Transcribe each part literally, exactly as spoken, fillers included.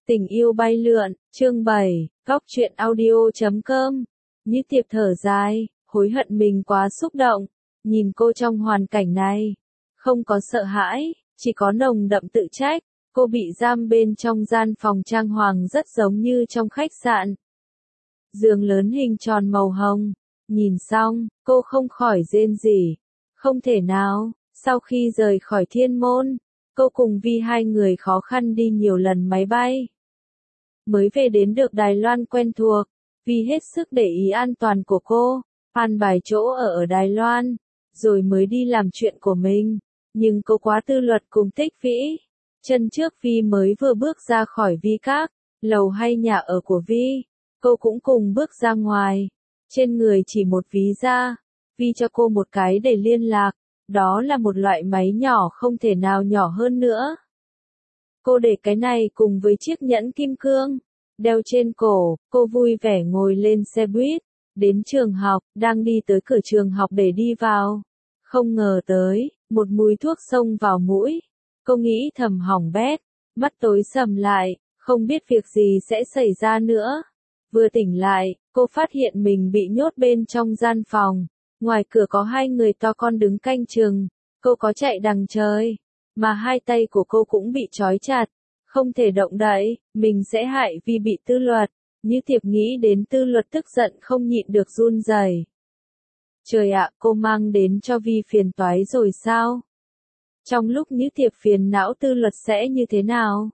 Tình yêu bay lượn, chương bảy, góc truyện audio chấm com. Như Tiệp thở dài, hối hận mình quá xúc động, nhìn cô trong hoàn cảnh này. Không có sợ hãi, chỉ có nồng đậm tự trách, cô bị giam bên trong gian phòng trang hoàng rất giống như trong khách sạn. Giường lớn hình tròn màu hồng, nhìn xong, cô không khỏi rên rỉ. Không thể nào, sau khi rời khỏi thiên môn, cô cùng Vi hai người khó khăn đi nhiều lần máy bay. Mới về đến được Đài Loan quen thuộc, vì hết sức để ý an toàn của cô, an bài chỗ ở ở Đài Loan, rồi mới đi làm chuyện của mình. Nhưng cô quá tư luật cùng tích vĩ. Chân trước Vi mới vừa bước ra khỏi Vi các, lầu hay nhà ở của Vi, cô cũng cùng bước ra ngoài. Trên người chỉ một ví da, Vi cho cô một cái để liên lạc, đó là một loại máy nhỏ không thể nào nhỏ hơn nữa. Cô để cái này cùng với chiếc nhẫn kim cương, đeo trên cổ, cô vui vẻ ngồi lên xe buýt, đến trường học, đang đi tới cửa trường học để đi vào. Không ngờ tới, một mùi thuốc xông vào mũi, cô nghĩ thầm hỏng bét, mắt tối sầm lại, không biết việc gì sẽ xảy ra nữa. Vừa tỉnh lại, cô phát hiện mình bị nhốt bên trong gian phòng, ngoài cửa có hai người to con đứng canh chừng, cô có chạy đằng trời, mà hai tay của cô cũng bị trói chặt. Không thể động đậy, mình sẽ hại vì bị tư luật. Như Tiệp nghĩ đến tư luật tức giận không nhịn được run rẩy. Trời ạ, cô mang đến cho Vi phiền toái rồi sao? Trong lúc Như Tiệp phiền não tư luật sẽ như thế nào?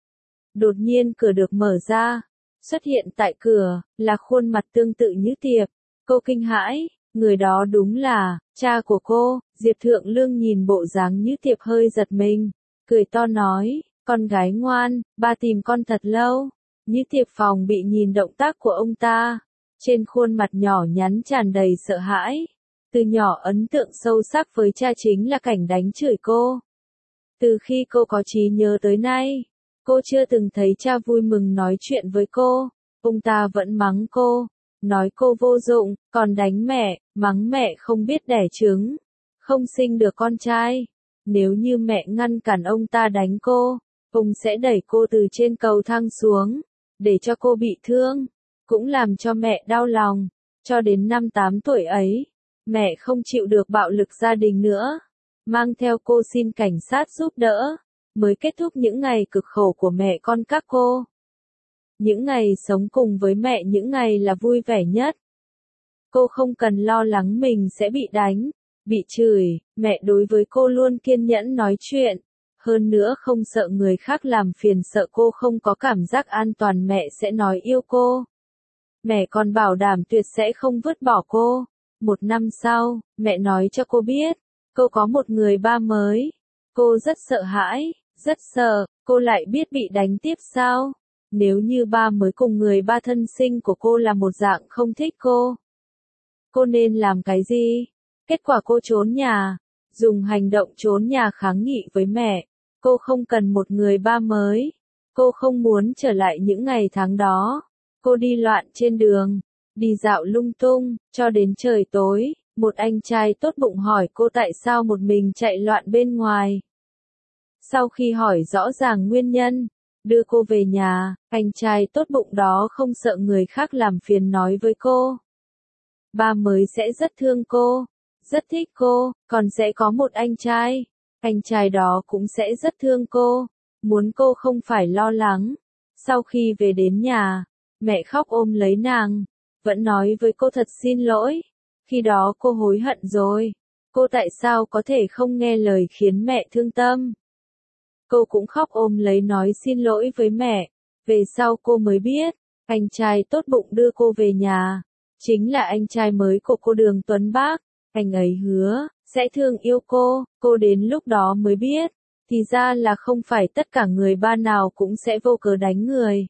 Đột nhiên cửa được mở ra, xuất hiện tại cửa, là khuôn mặt tương tự Như Tiệp. Cô kinh hãi, người đó đúng là cha của cô. Diệp Thượng Lương nhìn bộ dáng Như Tiệp hơi giật mình, cười to nói. Con gái ngoan, ba tìm con thật lâu. Như Tiệp phòng bị nhìn động tác của ông ta. Trên khuôn mặt nhỏ nhắn tràn đầy sợ hãi. Từ nhỏ ấn tượng sâu sắc với cha chính là cảnh đánh chửi cô. Từ khi cô có trí nhớ tới nay, cô chưa từng thấy cha vui mừng nói chuyện với cô. Ông ta vẫn mắng cô, nói cô vô dụng, còn đánh mẹ, mắng mẹ không biết đẻ trứng, không sinh được con trai. Nếu như mẹ ngăn cản ông ta đánh cô, ông sẽ đẩy cô từ trên cầu thang xuống, để cho cô bị thương, cũng làm cho mẹ đau lòng. Cho đến năm tám tuổi ấy, mẹ không chịu được bạo lực gia đình nữa, mang theo cô xin cảnh sát giúp đỡ, mới kết thúc những ngày cực khổ của mẹ con các cô. Những ngày sống cùng với mẹ những ngày là vui vẻ nhất. Cô không cần lo lắng mình sẽ bị đánh, bị chửi, mẹ đối với cô luôn kiên nhẫn nói chuyện. Hơn nữa không sợ người khác làm phiền, sợ cô không có cảm giác an toàn mẹ sẽ nói yêu cô. Mẹ còn bảo đảm tuyệt sẽ không vứt bỏ cô. Một năm sau, mẹ nói cho cô biết, cô có một người ba mới. Cô rất sợ hãi, rất sợ, cô lại biết bị đánh tiếp sao? Nếu như ba mới cùng người ba thân sinh của cô là một dạng không thích cô, cô nên làm cái gì? Kết quả cô trốn nhà, dùng hành động trốn nhà kháng nghị với mẹ. Cô không cần một người ba mới. Cô không muốn trở lại những ngày tháng đó. Cô đi loạn trên đường, đi dạo lung tung, cho đến trời tối, một anh trai tốt bụng hỏi cô tại sao một mình chạy loạn bên ngoài. Sau khi hỏi rõ ràng nguyên nhân, đưa cô về nhà, anh trai tốt bụng đó không sợ người khác làm phiền nói với cô. Ba mới sẽ rất thương cô, rất thích cô, còn sẽ có một anh trai. Anh trai đó cũng sẽ rất thương cô, muốn cô không phải lo lắng. Sau khi về đến nhà, mẹ khóc ôm lấy nàng, vẫn nói với cô thật xin lỗi. Khi đó cô hối hận rồi, cô tại sao có thể không nghe lời khiến mẹ thương tâm. Cô cũng khóc ôm lấy nói xin lỗi với mẹ. Về sau cô mới biết, anh trai tốt bụng đưa cô về nhà, chính là anh trai mới của cô Đường Tuấn Bác. Anh ấy hứa sẽ thương yêu cô, cô đến lúc đó mới biết, thì ra là không phải tất cả người ba nào cũng sẽ vô cớ đánh người.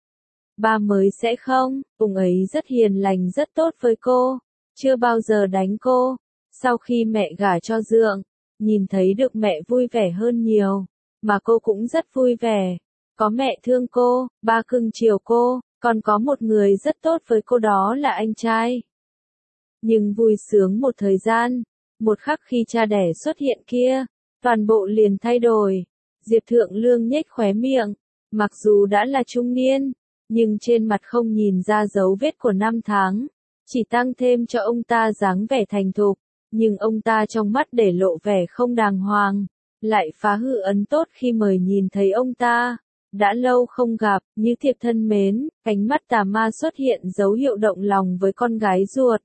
Ba mới sẽ không, ông ấy rất hiền lành rất tốt với cô, chưa bao giờ đánh cô. Sau khi mẹ gả cho Dượng, nhìn thấy được mẹ vui vẻ hơn nhiều, mà cô cũng rất vui vẻ. Có mẹ thương cô, ba cưng chiều cô, còn có một người rất tốt với cô đó là anh trai. Nhưng vui sướng một thời gian, một khắc khi cha đẻ xuất hiện kia, toàn bộ liền thay đổi. Diệp Thượng Lương nhếch khóe miệng, Mặc dù đã là trung niên, nhưng trên mặt không nhìn ra dấu vết của năm tháng, chỉ tăng thêm cho ông ta dáng vẻ thành thục, nhưng ông ta trong mắt để lộ vẻ không đàng hoàng, lại phá hư ấn tốt khi mời nhìn thấy ông ta. Đã lâu không gặp, Như Thiệp thân mến, cánh mắt tà ma xuất hiện dấu hiệu động lòng với con gái ruột.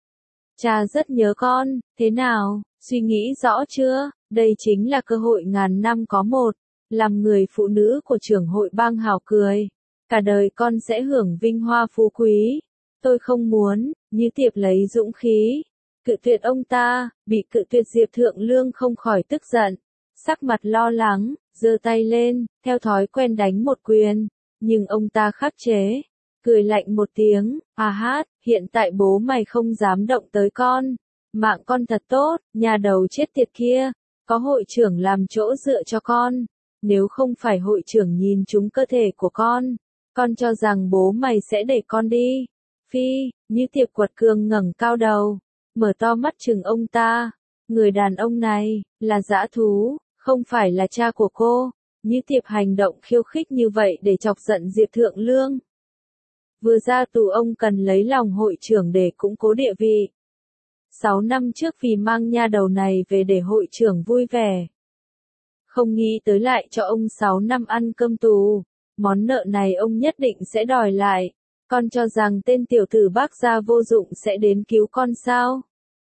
Cha rất nhớ con, thế nào, suy nghĩ rõ chưa, đây chính là cơ hội ngàn năm có một, làm người phụ nữ của trưởng hội bang Hào cười. Cả đời con sẽ hưởng vinh hoa phú quý. Tôi không muốn, Như Thiệp lấy dũng khí, cự tuyệt ông ta, bị cự tuyệt Diệp Thượng Lương không khỏi tức giận, sắc mặt lo lắng, giơ tay lên, theo thói quen đánh một quyền, nhưng ông ta khắc chế, cười lạnh một tiếng, à hát, hiện tại bố mày không dám động tới con, mạng con thật tốt, nhà đầu chết tiệt kia, có hội trưởng làm chỗ dựa cho con, nếu không phải hội trưởng nhìn trúng cơ thể của con, con cho rằng bố mày sẽ để con đi. Phi, Như Thiệp quật cường ngẩng cao đầu, mở to mắt chừng ông ta, người đàn ông này, là dã thú, không phải là cha của cô. Như Thiệp hành động khiêu khích như vậy để chọc giận Diệp Thượng Lương. Vừa ra tù ông cần lấy lòng hội trưởng để củng cố địa vị. Sáu năm trước vì mang nha đầu này về để hội trưởng vui vẻ. Không nghĩ tới lại cho ông sáu năm ăn cơm tù. Món nợ này ông nhất định sẽ đòi lại. Con cho rằng tên tiểu tử bác gia vô dụng sẽ đến cứu con sao?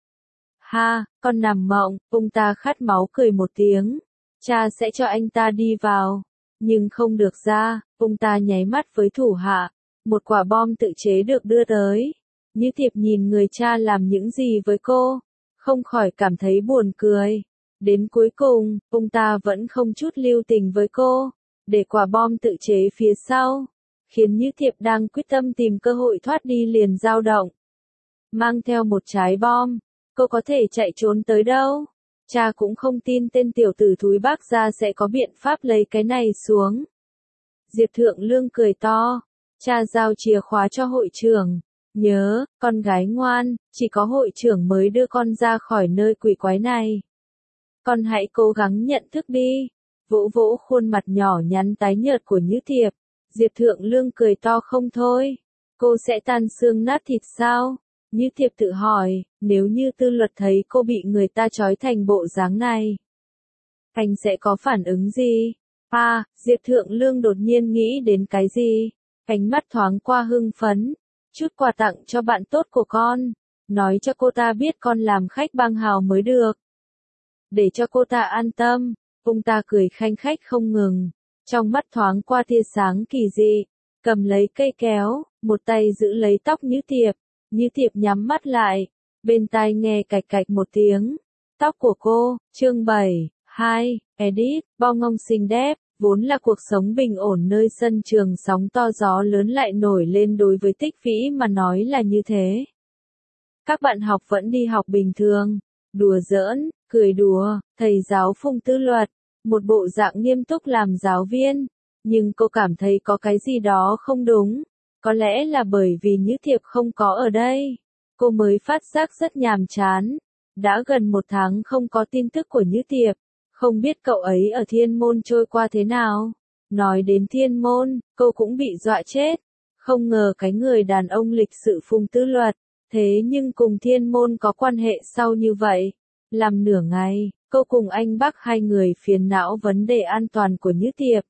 Ha, con nằm mộng, ông ta khát máu cười một tiếng. Cha sẽ cho anh ta đi vào, nhưng không được ra, ông ta nháy mắt với thủ hạ, một quả bom tự chế được đưa tới. Như Thiệp nhìn người cha làm những gì với cô, không khỏi cảm thấy buồn cười. Đến cuối cùng, ông ta vẫn không chút lưu tình với cô, để quả bom tự chế phía sau, khiến Như Thiệp đang quyết tâm tìm cơ hội thoát đi liền dao động. Mang theo một trái bom, cô có thể chạy trốn tới đâu? Cha cũng không tin tên tiểu tử thúi bác gia sẽ có biện pháp lấy cái này xuống. Diệp Thượng Lương cười to, cha giao chìa khóa cho hội trưởng. Nhớ, con gái ngoan, chỉ có hội trưởng mới đưa con ra khỏi nơi quỷ quái này. Con hãy cố gắng nhận thức đi. Vỗ vỗ khuôn mặt nhỏ nhắn tái nhợt của Như Thiệp. Diệp Thượng Lương cười to không thôi. Cô sẽ tan xương nát thịt sao? Như Thiệp tự hỏi, nếu như tư luật thấy cô bị người ta trói thành bộ dáng này, anh sẽ có phản ứng gì? À, Diệp Thượng Lương đột nhiên nghĩ đến cái gì? Ánh mắt thoáng qua hưng phấn. Chút quà tặng cho bạn tốt của con. Nói cho cô ta biết con làm khách bang Hào mới được. Để cho cô ta an tâm. Ông ta cười khanh khách không ngừng. Trong mắt thoáng qua tia sáng kỳ dị. Cầm lấy cây kéo, một tay giữ lấy tóc Như Thiệp. Như Thiệp nhắm mắt lại. Bên tai nghe cạch cạch một tiếng. Tóc của cô, chương bảy, hai, edit, bong ngông xinh đẹp. Vốn là cuộc sống bình ổn nơi sân trường sóng to gió lớn lại nổi lên đối với Tích Vĩ mà nói là như thế. Các bạn học vẫn đi học bình thường, đùa giỡn, cười đùa, thầy giáo Phùng Tư Luật, một bộ dạng nghiêm túc làm giáo viên, nhưng cô cảm thấy có cái gì đó không đúng, có lẽ là bởi vì Như Thiệp không có ở đây, cô mới phát giác rất nhàm chán, đã gần một tháng không có tin tức của Như Thiệp. Không biết cậu ấy ở Thiên Môn trôi qua thế nào. Nói đến Thiên Môn, cô cũng bị dọa chết. Không ngờ cái người đàn ông lịch sự Phùng Tư Luật, thế nhưng cùng Thiên Môn có quan hệ sâu như vậy. Làm nửa ngày, cô cùng anh bác hai người phiền não vấn đề an toàn của Như Thiệp.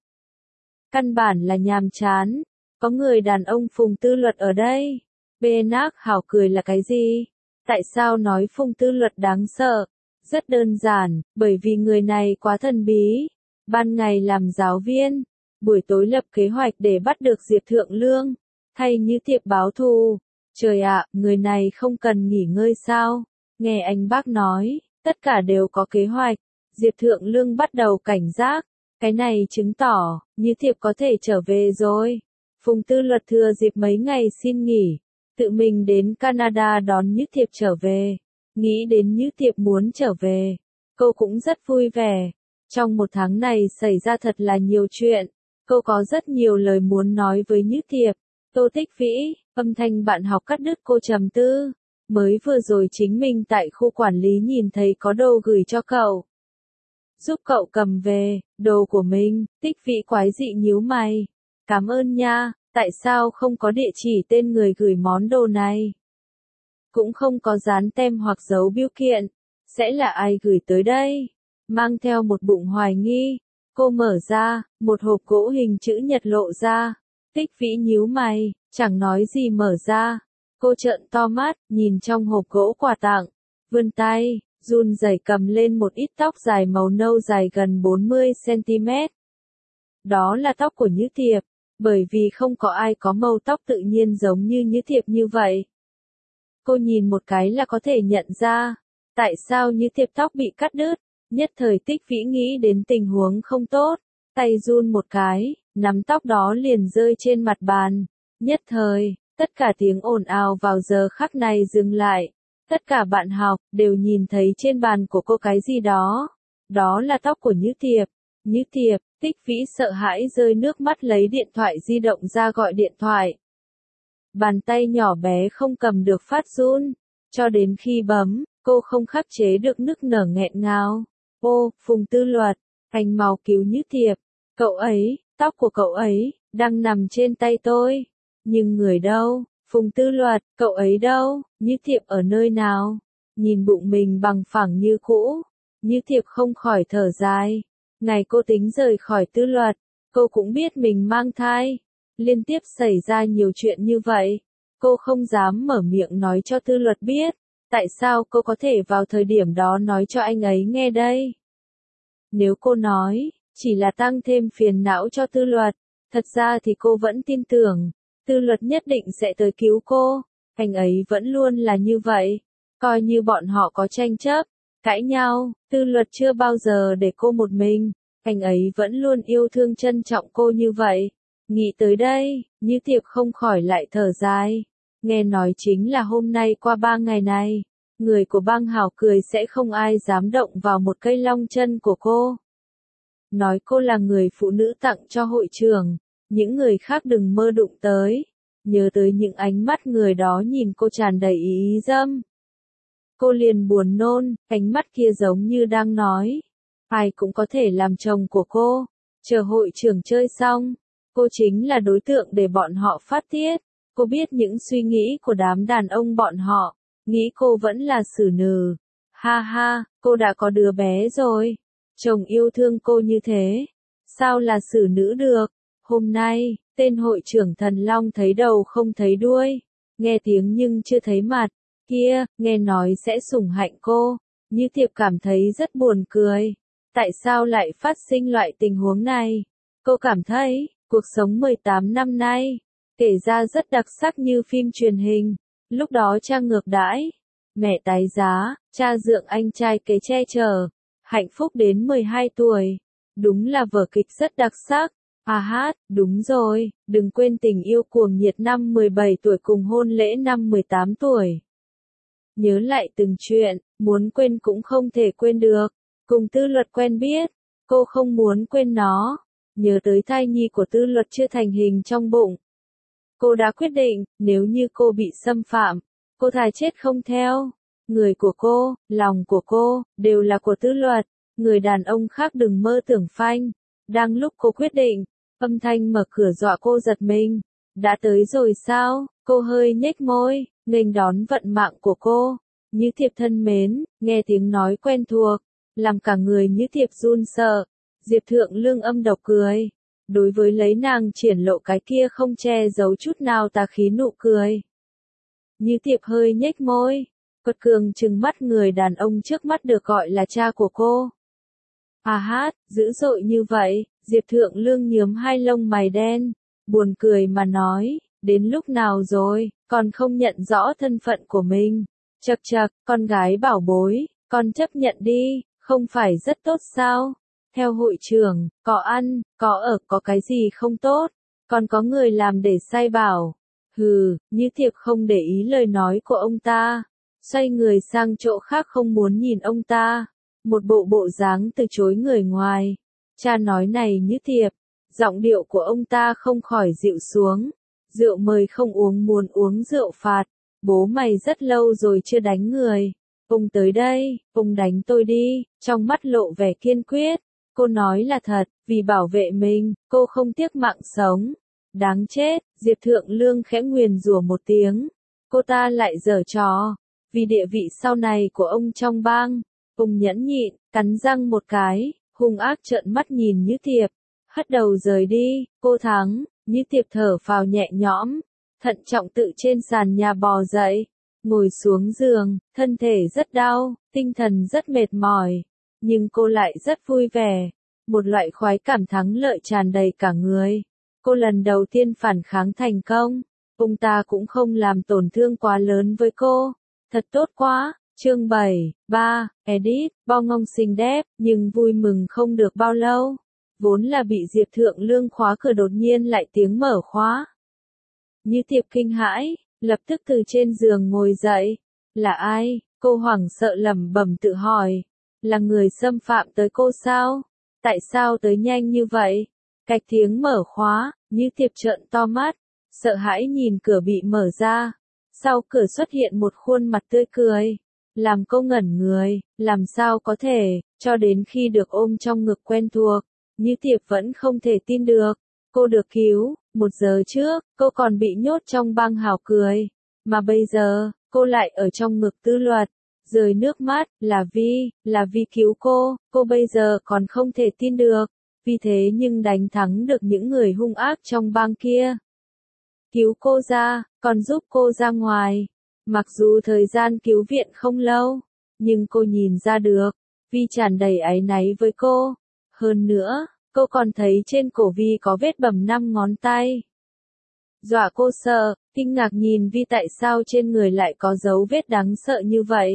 Căn bản là nhàm chán. Có người đàn ông Phùng Tư Luật ở đây. Bê nác hảo cười là cái gì? Tại sao nói Phùng Tư Luật đáng sợ? Rất đơn giản, bởi vì người này quá thần bí. Ban ngày làm giáo viên, buổi tối lập kế hoạch để bắt được Diệp Thượng Lương, thay Như Thiệp báo thù. Trời ạ, người này không cần nghỉ ngơi sao? Nghe anh bác nói, tất cả đều có kế hoạch. Diệp Thượng Lương bắt đầu cảnh giác. Cái này chứng tỏ, Như Thiệp có thể trở về rồi. Phùng Tư Luật thừa dịp mấy ngày xin nghỉ, tự mình đến Canada đón Như Thiệp trở về. Nghĩ đến Như Thiệp muốn trở về, cô cũng rất vui vẻ. Trong một tháng này xảy ra thật là nhiều chuyện, cô có rất nhiều lời muốn nói với Như Thiệp. Tô Tích Vĩ, âm thanh bạn học cắt đứt cô trầm tư. Mới vừa rồi chính mình tại khu quản lý nhìn thấy có đồ gửi cho cậu. Giúp cậu cầm về, đồ của mình, Tích Vĩ quái dị nhíu mày. Cảm ơn nha, tại sao không có địa chỉ tên người gửi món đồ này? Cũng không có dán tem hoặc dấu bưu kiện. Sẽ là ai gửi tới đây? Mang theo một bụng hoài nghi. Cô mở ra, một hộp gỗ hình chữ nhật lộ ra. Tích Vĩ nhíu mày, chẳng nói gì mở ra. Cô trợn to mắt, nhìn trong hộp gỗ quà tặng. Vươn tay, run rẩy cầm lên một ít tóc dài màu nâu dài gần bốn mươi xăng-ti-mét. Đó là tóc của Như Thiệp, bởi vì không có ai có màu tóc tự nhiên giống như Như Thiệp như vậy. Cô nhìn một cái là có thể nhận ra, tại sao Như Thiệp tóc bị cắt đứt. Nhất thời Tích Vĩ nghĩ đến tình huống không tốt, tay run một cái, nắm tóc đó liền rơi trên mặt bàn. Nhất thời, tất cả tiếng ồn ào vào giờ khắc này dừng lại. Tất cả bạn học đều nhìn thấy trên bàn của cô cái gì đó. Đó là tóc của Như Thiệp. Như Thiệp, Tích Vĩ sợ hãi rơi nước mắt lấy điện thoại di động ra gọi điện thoại. Bàn tay nhỏ bé không cầm được phát run. Cho đến khi bấm, cô không khắc chế được nức nở nghẹn ngào. Ô, Phùng Tư Luật, anh mau cứu Như Thiệp. Cậu ấy, tóc của cậu ấy, đang nằm trên tay tôi. Nhưng người đâu? Phùng Tư Luật, cậu ấy đâu? Như Thiệp ở nơi nào? Nhìn bụng mình bằng phẳng như cũ. Như Thiệp không khỏi thở dài. Ngày cô tính rời khỏi Tư Luật, cô cũng biết mình mang thai. Liên tiếp xảy ra nhiều chuyện như vậy. Cô không dám mở miệng nói cho Tư Luật biết. Tại sao cô có thể vào thời điểm đó nói cho anh ấy nghe đây? Nếu cô nói, chỉ là tăng thêm phiền não cho Tư Luật, thật ra thì cô vẫn tin tưởng, Tư Luật nhất định sẽ tới cứu cô. Anh ấy vẫn luôn là như vậy. Coi như bọn họ có tranh chấp, cãi nhau, Tư Luật chưa bao giờ để cô một mình. Anh ấy vẫn luôn yêu thương trân trọng cô như vậy. Nghĩ tới đây, Như Thiệp không khỏi lại thở dài. Nghe nói chính là hôm nay qua ba ngày này, người của bang Hảo Cười sẽ không ai dám động vào một cây long chân của cô. Nói cô là người phụ nữ tặng cho hội trưởng, những người khác đừng mơ đụng tới. Nhớ tới những ánh mắt người đó nhìn cô tràn đầy ý, ý dâm. Cô liền buồn nôn, ánh mắt kia giống như đang nói, ai cũng có thể làm chồng của cô. Chờ hội trưởng chơi xong, cô chính là đối tượng để bọn họ phát tiết. Cô biết những suy nghĩ của đám đàn ông bọn họ, nghĩ cô vẫn là xử nữ. Ha ha, cô đã có đứa bé rồi. Chồng yêu thương cô như thế, sao là xử nữ được? Hôm nay, tên hội trưởng Thần Long thấy đầu không thấy đuôi, nghe tiếng nhưng chưa thấy mặt. Kia, nghe nói sẽ sủng hạnh cô. Như Thiệp cảm thấy rất buồn cười. Tại sao lại phát sinh loại tình huống này? Cô cảm thấy, cuộc sống mười tám năm nay, kể ra rất đặc sắc như phim truyền hình. Lúc đó cha ngược đãi, mẹ tái giá, cha dượng anh trai kế che chở, hạnh phúc đến mười hai tuổi. Đúng là vở kịch rất đặc sắc. À hát, đúng rồi, đừng quên tình yêu cuồng nhiệt năm mười bảy tuổi cùng hôn lễ năm mười tám tuổi. Nhớ lại từng chuyện, muốn quên cũng không thể quên được. Cùng Tư Luật quen biết, cô không muốn quên nó. Nhớ tới thai nhi của Tư Luật chưa thành hình trong bụng. Cô đã quyết định, nếu như cô bị xâm phạm, cô thà chết không theo. Người của cô, lòng của cô, đều là của Tư Luật. Người đàn ông khác đừng mơ tưởng phanh. Đang lúc cô quyết định, âm thanh mở cửa dọa cô giật mình. Đã tới rồi sao? Cô hơi nhếch môi, nghênh đón vận mạng của cô. Như Thiệp thân mến, nghe tiếng nói quen thuộc, làm cả người Như Thiệp run sợ. Diệp Thượng Lương âm độc cười. Đối với lấy nàng triển lộ cái kia không che giấu chút nào tà khí nụ cười. Như Thiệp hơi nhếch môi, quật cường trừng mắt người đàn ông trước mắt được gọi là cha của cô. À hát, dữ dội như vậy, Diệp Thượng Lương nhướng hai lông mày đen, buồn cười mà nói, đến lúc nào rồi, còn không nhận rõ thân phận của mình. Chậc chậc, con gái bảo bối, con chấp nhận đi, không phải rất tốt sao? Theo hội trưởng, có ăn, có ở, có cái gì không tốt, còn có người làm để sai bảo. Hừ, Như Thiệp không để ý lời nói của ông ta, xoay người sang chỗ khác không muốn nhìn ông ta, một bộ bộ dáng từ chối người ngoài. Cha nói này Như Thiệp, giọng điệu của ông ta không khỏi dịu xuống. Rượu mời không uống muốn uống rượu phạt, bố mày rất lâu rồi chưa đánh người. Ông tới đây, ông đánh tôi đi, trong mắt lộ vẻ kiên quyết. Cô nói là thật, vì bảo vệ mình, cô không tiếc mạng sống. Đáng chết, Diệp Thượng Lương khẽ nguyền rủa một tiếng. Cô ta lại giở trò. Vì địa vị sau này của ông trong bang, ông nhẫn nhịn, cắn răng một cái, hung ác trợn mắt nhìn Như Tiệp. Hất đầu rời đi, cô thắng, Như Tiệp thở phào nhẹ nhõm, thận trọng tự trên sàn nhà bò dậy, ngồi xuống giường, thân thể rất đau, tinh thần rất mệt mỏi, nhưng cô lại rất vui vẻ, một loại khoái cảm thắng lợi tràn đầy cả người. Cô lần đầu tiên phản kháng thành công, ông ta cũng không làm tổn thương quá lớn với cô, thật tốt quá. Chương bảy, ba, Edit, Bo Ngông xinh đẹp, nhưng vui mừng không được bao lâu. Vốn là bị Diệp Thượng Lương khóa cửa đột nhiên lại tiếng mở khóa. Như Tiệp kinh hãi, lập tức từ trên giường ngồi dậy. Là ai? Cô hoảng sợ lẩm bẩm tự hỏi. Là người xâm phạm tới cô sao? Tại sao tới nhanh như vậy? Cạch tiếng mở khóa, Như Tiệp trợn to mắt, sợ hãi nhìn cửa bị mở ra. Sau cửa xuất hiện một khuôn mặt tươi cười. Làm cô ngẩn người, làm sao có thể, cho đến khi được ôm trong ngực quen thuộc, Như Tiệp vẫn không thể tin được. Cô được cứu, một giờ trước, cô còn bị nhốt trong băng hào cười, mà bây giờ, cô lại ở trong ngực Tư Luật, rơi nước mắt, là Vi, là Vi cứu cô, cô bây giờ còn không thể tin được, vì thế nhưng đánh thắng được những người hung ác trong bang kia. Cứu cô ra, còn giúp cô ra ngoài. Mặc dù thời gian cứu viện không lâu, nhưng cô nhìn ra được, Vi tràn đầy áy náy với cô. Hơn nữa, cô còn thấy trên cổ Vi có vết bầm năm ngón tay. Dọa cô sợ, kinh ngạc nhìn Vi tại sao trên người lại có dấu vết đáng sợ như vậy.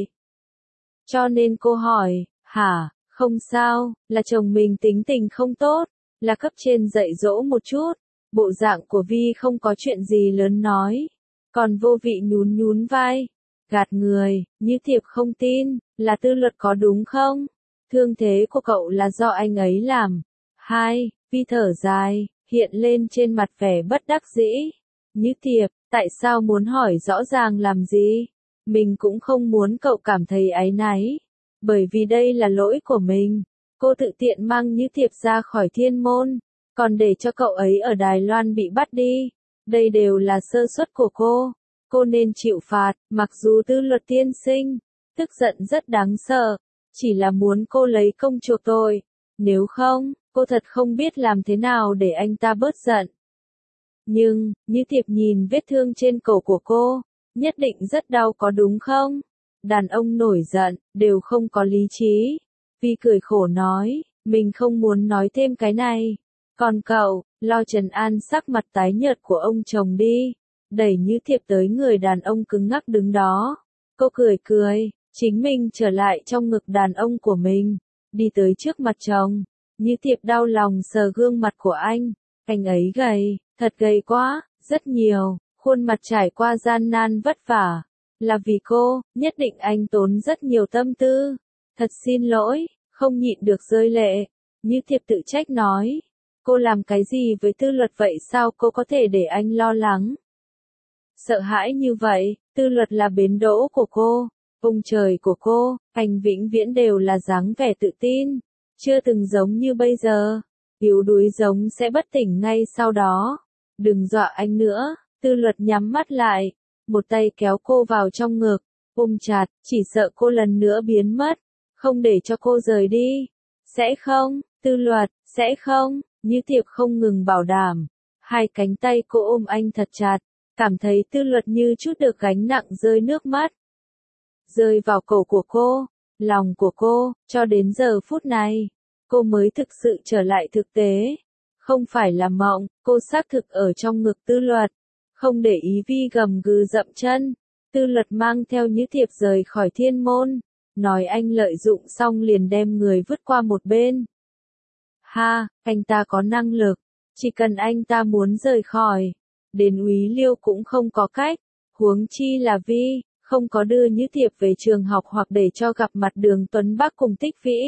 Cho nên cô hỏi, hả, không sao, là chồng mình tính tình không tốt, là cấp trên dạy dỗ một chút. Bộ dạng của Vi không có chuyện gì lớn nói. Còn vô vị nhún nhún vai, gạt người, Như Tiệp không tin, là Tư Luật có đúng không? Thương thế của cậu là do anh ấy làm. Hai, Vi thở dài, hiện lên trên mặt vẻ bất đắc dĩ. Như Tiệp, tại sao muốn hỏi rõ ràng làm gì? Mình cũng không muốn cậu cảm thấy áy náy, bởi vì đây là lỗi của mình. Cô tự tiện mang Như Tiệp ra khỏi thiên môn, còn để cho cậu ấy ở Đài Loan bị bắt đi. Đây đều là sơ suất của cô, cô nên chịu phạt, mặc dù Tư Luật tiên sinh, tức giận rất đáng sợ, chỉ là muốn cô lấy công chuộc tội, nếu không, cô thật không biết làm thế nào để anh ta bớt giận. Nhưng, Như Tiệp nhìn vết thương trên cổ của cô, nhất định rất đau có đúng không? Đàn ông nổi giận, đều không có lý trí. Vi cười khổ nói, mình không muốn nói thêm cái này. Còn cậu, lo trấn an sắc mặt tái nhợt của ông chồng đi. Đẩy Như Tiệp tới người đàn ông cứng ngắc đứng đó. Cô cười cười, chính mình trở lại trong ngực đàn ông của mình. Đi tới trước mặt chồng. Như Tiệp đau lòng sờ gương mặt của anh. Anh ấy gầy, thật gầy quá, rất nhiều. Khuôn mặt trải qua gian nan vất vả. Là vì cô, nhất định anh tốn rất nhiều tâm tư. Thật xin lỗi, không nhịn được rơi lệ. Như Tiệp tự trách nói. Cô làm cái gì với Tư Luật vậy sao cô có thể để anh lo lắng? Sợ hãi như vậy, Tư Luật là bến đỗ của cô, ông trời của cô, anh vĩnh viễn đều là dáng vẻ tự tin, chưa từng giống như bây giờ, yếu đuối giống sẽ bất tỉnh ngay sau đó. Đừng dọa anh nữa, Tư Luật nhắm mắt lại, một tay kéo cô vào trong ngực, ôm chặt, chỉ sợ cô lần nữa biến mất, không để cho cô rời đi. Sẽ không, Tư Luật, sẽ không. Như Tiệp không ngừng bảo đảm, hai cánh tay cô ôm anh thật chặt, cảm thấy Tư Luật như chút được gánh nặng rơi nước mắt. Rơi vào cổ của cô, lòng của cô, cho đến giờ phút này, cô mới thực sự trở lại thực tế. Không phải là mộng, cô xác thực ở trong ngực Tư Luật, không để ý Vi gầm gừ dậm chân. Tư Luật mang theo Như Tiệp rời khỏi thiên môn, nói anh lợi dụng xong liền đem người vứt qua một bên. Ha, anh ta có năng lực, chỉ cần anh ta muốn rời khỏi, đến Úy Liêu cũng không có cách, huống chi là Vi, không có đưa Như Tiệp về trường học hoặc để cho gặp mặt Đường Tuấn Bắc cùng Tích Vĩ.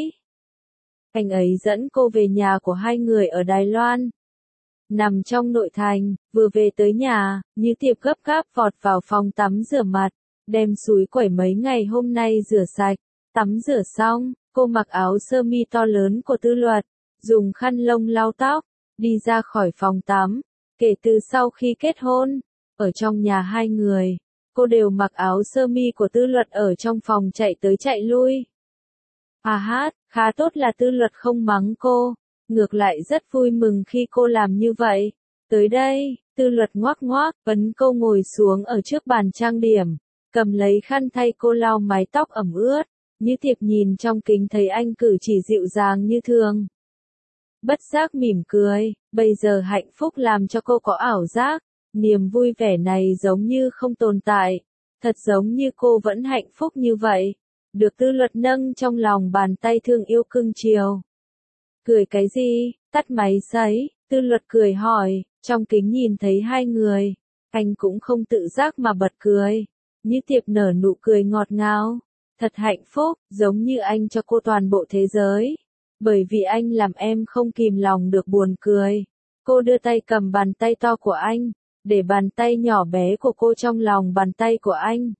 Anh ấy dẫn cô về nhà của hai người ở Đài Loan. Nằm trong nội thành, vừa về tới nhà, Như Tiệp gấp gáp vọt vào phòng tắm rửa mặt, đem súi quẩy mấy ngày hôm nay rửa sạch, tắm rửa xong, cô mặc áo sơ mi to lớn của Tư Luật, dùng khăn lông lau tóc, đi ra khỏi phòng tắm, Kể từ sau khi kết hôn, ở trong nhà hai người, cô đều mặc áo sơ mi của Tư Luật ở trong phòng chạy tới chạy lui. À hát, khá tốt là Tư Luật không mắng cô, ngược lại rất vui mừng khi cô làm như vậy. Tới đây, Tư Luật ngoác ngoác, vấn cô ngồi xuống ở trước bàn trang điểm, cầm lấy khăn thay cô lau mái tóc ẩm ướt. Như Tiệp nhìn trong kính thấy anh cử chỉ dịu dàng như thường. Bất giác mỉm cười, bây giờ hạnh phúc làm cho cô có ảo giác, niềm vui vẻ này giống như không tồn tại, thật giống như cô vẫn hạnh phúc như vậy, được Tư Luật nâng trong lòng bàn tay thương yêu cưng chiều. Cười cái gì, tắt máy sấy, Tư Luật cười hỏi, trong kính nhìn thấy hai người, anh cũng không tự giác mà bật cười, Như Tiệp nở nụ cười ngọt ngào, thật hạnh phúc, giống như anh cho cô toàn bộ thế giới. Bởi vì anh làm em không kìm lòng được buồn cười. Cô đưa tay cầm bàn tay to của anh, để bàn tay nhỏ bé của cô trong lòng bàn tay của anh.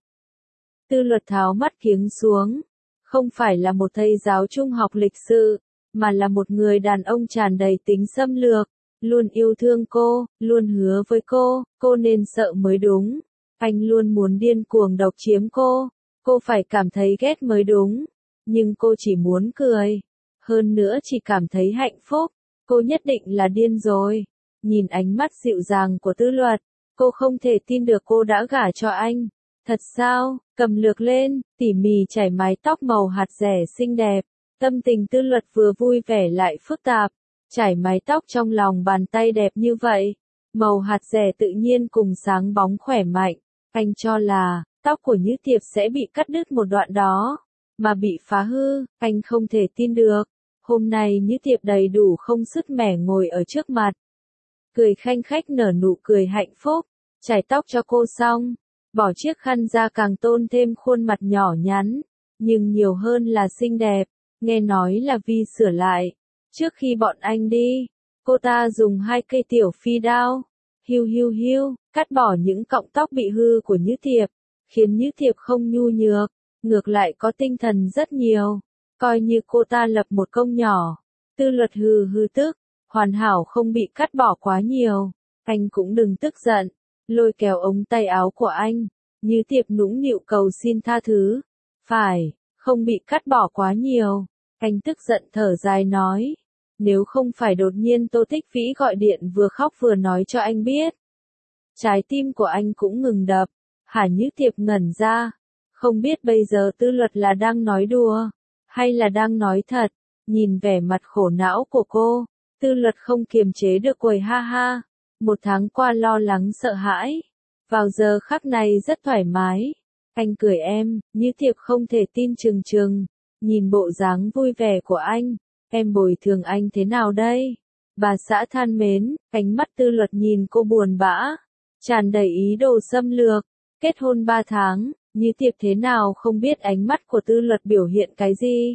Tư Luật tháo mắt kiếng xuống, không phải là một thầy giáo trung học lịch sự, mà là một người đàn ông tràn đầy tính xâm lược, luôn yêu thương cô, luôn hứa với cô, cô nên sợ mới đúng. Anh luôn muốn điên cuồng độc chiếm cô, cô phải cảm thấy ghét mới đúng, nhưng cô chỉ muốn cười. Hơn nữa chỉ cảm thấy hạnh phúc, cô nhất định là điên rồi. Nhìn ánh mắt dịu dàng của Tư Luật, cô không thể tin được cô đã gả cho anh. Thật sao, cầm lược lên, tỉ mỉ chải mái tóc màu hạt rẻ xinh đẹp. Tâm tình Tư Luật vừa vui vẻ lại phức tạp, chải mái tóc trong lòng bàn tay đẹp như vậy. Màu hạt rẻ tự nhiên cùng sáng bóng khỏe mạnh, anh cho là, tóc của Như Tiệp sẽ bị cắt đứt một đoạn đó, mà bị phá hư, anh không thể tin được. Hôm nay Như Tiệp đầy đủ không sứt mẻ ngồi ở trước mặt. Cười khanh khách nở nụ cười hạnh phúc, chải tóc cho cô xong, bỏ chiếc khăn ra càng tôn thêm khuôn mặt nhỏ nhắn, nhưng nhiều hơn là xinh đẹp, nghe nói là Vi sửa lại. Trước khi bọn anh đi, cô ta dùng hai cây tiểu phi đao, hiu hiu hiu, cắt bỏ những cọng tóc bị hư của Như Tiệp, khiến Như Tiệp không nhu nhược, ngược lại có tinh thần rất nhiều. Coi như cô ta lập một công nhỏ. Tư Luật hừ hừ tức, hoàn hảo không bị cắt bỏ quá nhiều. Anh cũng đừng tức giận, lôi kéo ống tay áo của anh. Như Tiệp nũng nịu cầu xin tha thứ. Phải, không bị cắt bỏ quá nhiều. Anh tức giận thở dài nói. Nếu không phải đột nhiên Tô Tích Vĩ gọi điện vừa khóc vừa nói cho anh biết. Trái tim của anh cũng ngừng đập. Hả? Như Tiệp ngẩn ra. Không biết bây giờ Tư Luật là đang nói đùa, hay là đang nói thật. Nhìn vẻ mặt khổ não của cô, Tư Luật không kiềm chế được cười ha ha. Một tháng qua lo lắng sợ hãi, vào giờ khắc này rất thoải mái. Anh cười em, Như Tiệp không thể tin chừng chừng. Nhìn bộ dáng vui vẻ của anh, em bồi thường anh thế nào đây? Bà xã than mến, ánh mắt Tư Luật nhìn cô buồn bã, tràn đầy ý đồ xâm lược. Kết hôn ba tháng, Như Tiệp thế nào không biết ánh mắt của Tư Luật biểu hiện cái gì.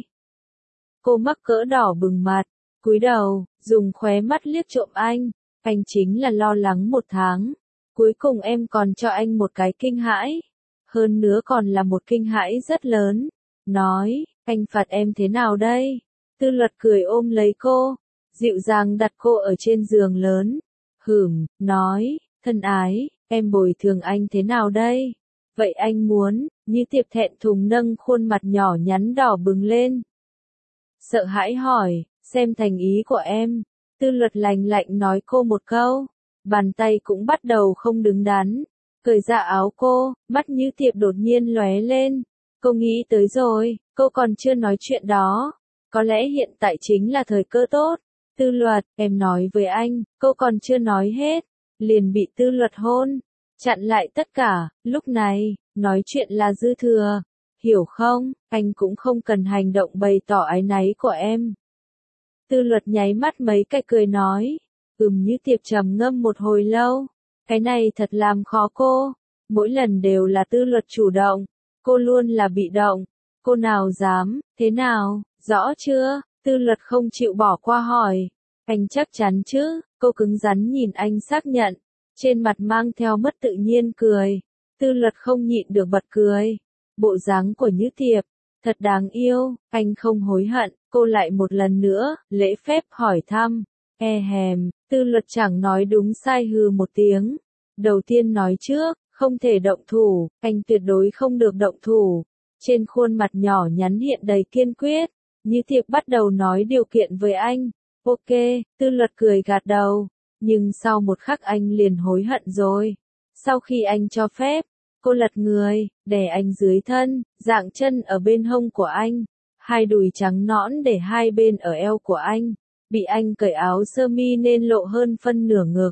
Cô mắc cỡ đỏ bừng mặt, cúi đầu, dùng khóe mắt liếc trộm anh. Anh chính là lo lắng một tháng. Cuối cùng em còn cho anh một cái kinh hãi. Hơn nữa còn là một kinh hãi rất lớn. Nói, anh phạt em thế nào đây? Tư Luật cười ôm lấy cô, dịu dàng đặt cô ở trên giường lớn. Hửm, nói, thân ái, em bồi thường anh thế nào đây? Vậy anh muốn, Như Tiệp thẹn thùng nâng khuôn mặt nhỏ nhắn đỏ bừng lên. Sợ hãi hỏi, xem thành ý của em. Tư Luật lành lạnh nói cô một câu, bàn tay cũng bắt đầu không đứng đắn, cởi ra áo cô, mắt Như Tiệp đột nhiên lóe lên. Cô nghĩ tới rồi, cô còn chưa nói chuyện đó. Có lẽ hiện tại chính là thời cơ tốt. Tư Luật, em nói với anh, cô còn chưa nói hết, liền bị Tư Luật hôn, chặn lại tất cả. Lúc này, nói chuyện là dư thừa, hiểu không? Anh cũng không cần hành động bày tỏ áy náy của em. Tư Luật nháy mắt mấy cái cười nói, ừm. Như Tiệp trầm ngâm một hồi lâu, cái này thật làm khó cô, mỗi lần đều là Tư Luật chủ động, cô luôn là bị động, cô nào dám, thế nào, rõ chưa? Tư Luật không chịu bỏ qua hỏi, anh chắc chắn chứ? Cô cứng rắn nhìn anh xác nhận, trên mặt mang theo mất tự nhiên cười. Tư Luật không nhịn được bật cười, bộ dáng của Như Tiệp, thật đáng yêu, anh không hối hận. Cô lại một lần nữa, lễ phép hỏi thăm, E hèm, Tư Luật chẳng nói đúng sai hừ một tiếng. Đầu tiên nói trước, không thể động thủ, anh tuyệt đối không được động thủ. Trên khuôn mặt nhỏ nhắn hiện đầy kiên quyết, Như Thiệp bắt đầu nói điều kiện với anh. Ok, Tư Luật cười gật đầu, nhưng sau một khắc anh liền hối hận rồi. Sau khi anh cho phép, cô lật người, đè anh dưới thân, dạng chân ở bên hông của anh, hai đùi trắng nõn để hai bên ở eo của anh, bị anh cởi áo sơ mi nên lộ hơn phân nửa ngực.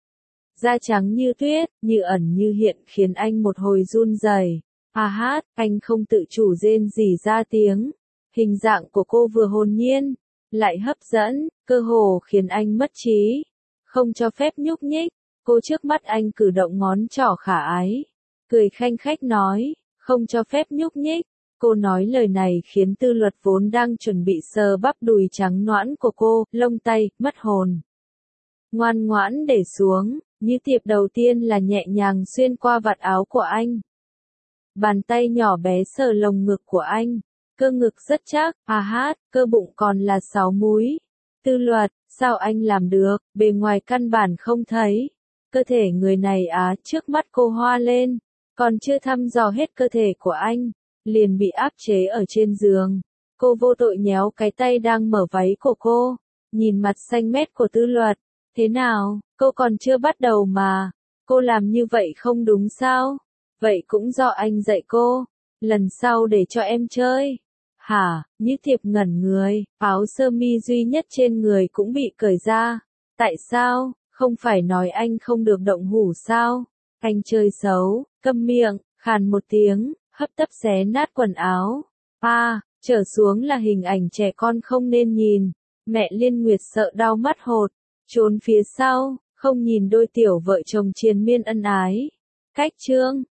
Da trắng như tuyết, như ẩn như hiện khiến anh một hồi run rẩy. À hát, anh không tự chủ rên rỉ ra tiếng. Hình dạng của cô vừa hồn nhiên, lại hấp dẫn, cơ hồ khiến anh mất trí. Không cho phép nhúc nhích, cô trước mắt anh cử động ngón trỏ khả ái. Cười khanh khách nói, không cho phép nhúc nhích. Cô nói lời này khiến Tư Luật vốn đang chuẩn bị sờ bắp đùi trắng nõn của cô, lông tay, mất hồn. Ngoan ngoãn để xuống, Như Thiệp đầu tiên là nhẹ nhàng xuyên qua vạt áo của anh. Bàn tay nhỏ bé sờ lồng ngực của anh. Cơ ngực rất chắc, à hát, cơ bụng còn là sáu múi. Tư Luật, sao anh làm được, bề ngoài căn bản không thấy. Cơ thể người này á, trước mắt cô hoa lên, còn chưa thăm dò hết cơ thể của anh, liền bị áp chế ở trên giường. Cô vô tội nhéo cái tay đang mở váy của cô, nhìn mặt xanh mét của Tư Luật. Thế nào, cô còn chưa bắt đầu mà, cô làm như vậy không đúng sao? Vậy cũng do anh dạy cô, lần sau để cho em chơi. Hả, Như Thiệp ngẩn người, áo sơ mi duy nhất trên người cũng bị cởi ra. Tại sao, không phải nói anh không được động hủ sao? Anh chơi xấu, câm miệng, khàn một tiếng, hấp tấp xé nát quần áo. À, trở xuống là hình ảnh trẻ con không nên nhìn. Mẹ Liên Nguyệt sợ đau mắt hột, trốn phía sau, không nhìn đôi tiểu vợ chồng triền miên ân ái. Cách chương